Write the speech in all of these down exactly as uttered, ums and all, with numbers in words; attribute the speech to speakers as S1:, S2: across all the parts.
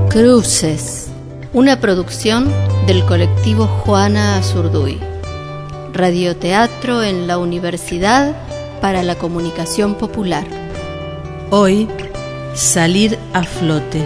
S1: Cruces, una producción del colectivo Juana Azurduy. Radioteatro en la Universidad para la Comunicación Popular.
S2: Hoy, salir a flote.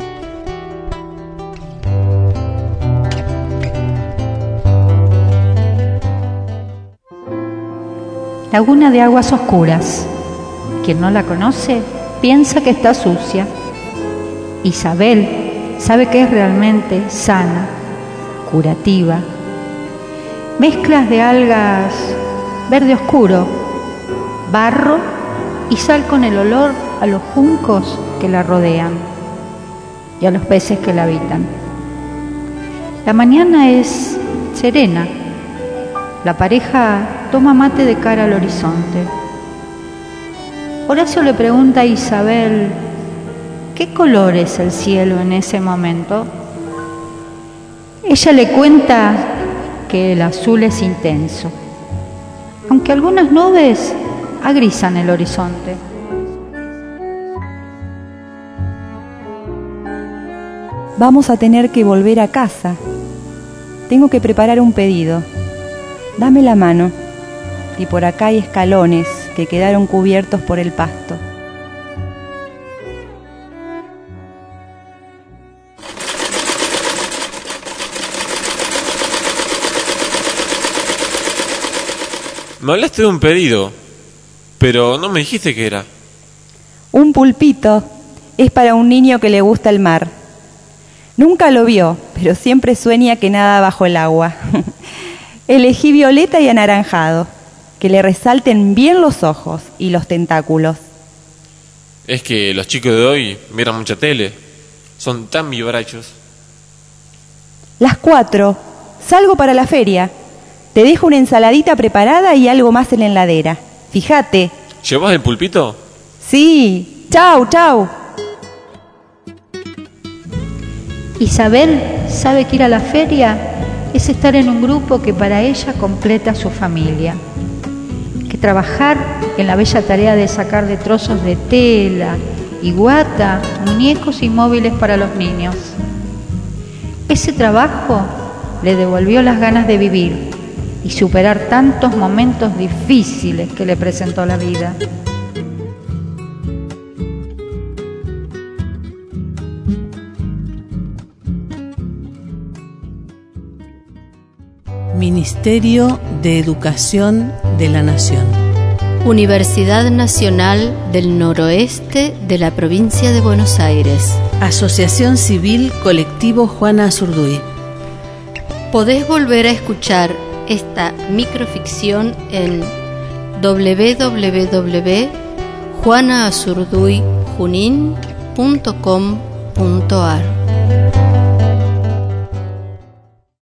S3: Laguna de aguas oscuras. Quien no la conoce piensa que está sucia. Isabel sabe que es realmente sana, curativa. Mezclas de algas verde oscuro, barro y sal con el olor a los juncos que la rodean y a los peces que la habitan. La mañana es serena. La pareja toma mate de cara al horizonte. Horacio le pregunta a Isabel, ¿qué color es el cielo en ese momento? Ella le cuenta que el azul es intenso, aunque algunas nubes agrisan el horizonte.
S4: Vamos a tener que volver a casa. Tengo que preparar un pedido. Dame la mano. Y por acá hay escalones que quedaron cubiertos por el pasto.
S5: Me hablaste de un pedido, pero no me dijiste qué era.
S4: Un pulpito. Es para un niño que le gusta el mar. Nunca lo vio, pero siempre sueña que nada bajo el agua. Elegí violeta y anaranjado, que le resalten bien los ojos y los tentáculos.
S5: Es que los chicos de hoy miran mucha tele. Son tan vivarachos.
S4: Las cuatro. Salgo para la feria. Te dejo una ensaladita preparada y algo más en la heladera. Fíjate.
S5: ¿Llevas el pulpito?
S4: Sí. Chau, chau.
S3: Isabel sabe que ir a la feria es estar en un grupo que para ella completa su familia, que trabajar en la bella tarea de sacar de trozos de tela y guata muñecos y móviles para los niños. Ese trabajo le devolvió las ganas de vivir y superar tantos momentos difíciles que le presentó la vida.
S2: Ministerio de Educación de la Nación.
S1: Universidad Nacional del Noroeste de la Provincia de Buenos Aires.
S2: Asociación Civil Colectivo Juana Azurduy.
S1: Podés volver a escuchar esta microficción en doble u doble u doble u punto juana azurduy junin punto com punto ar.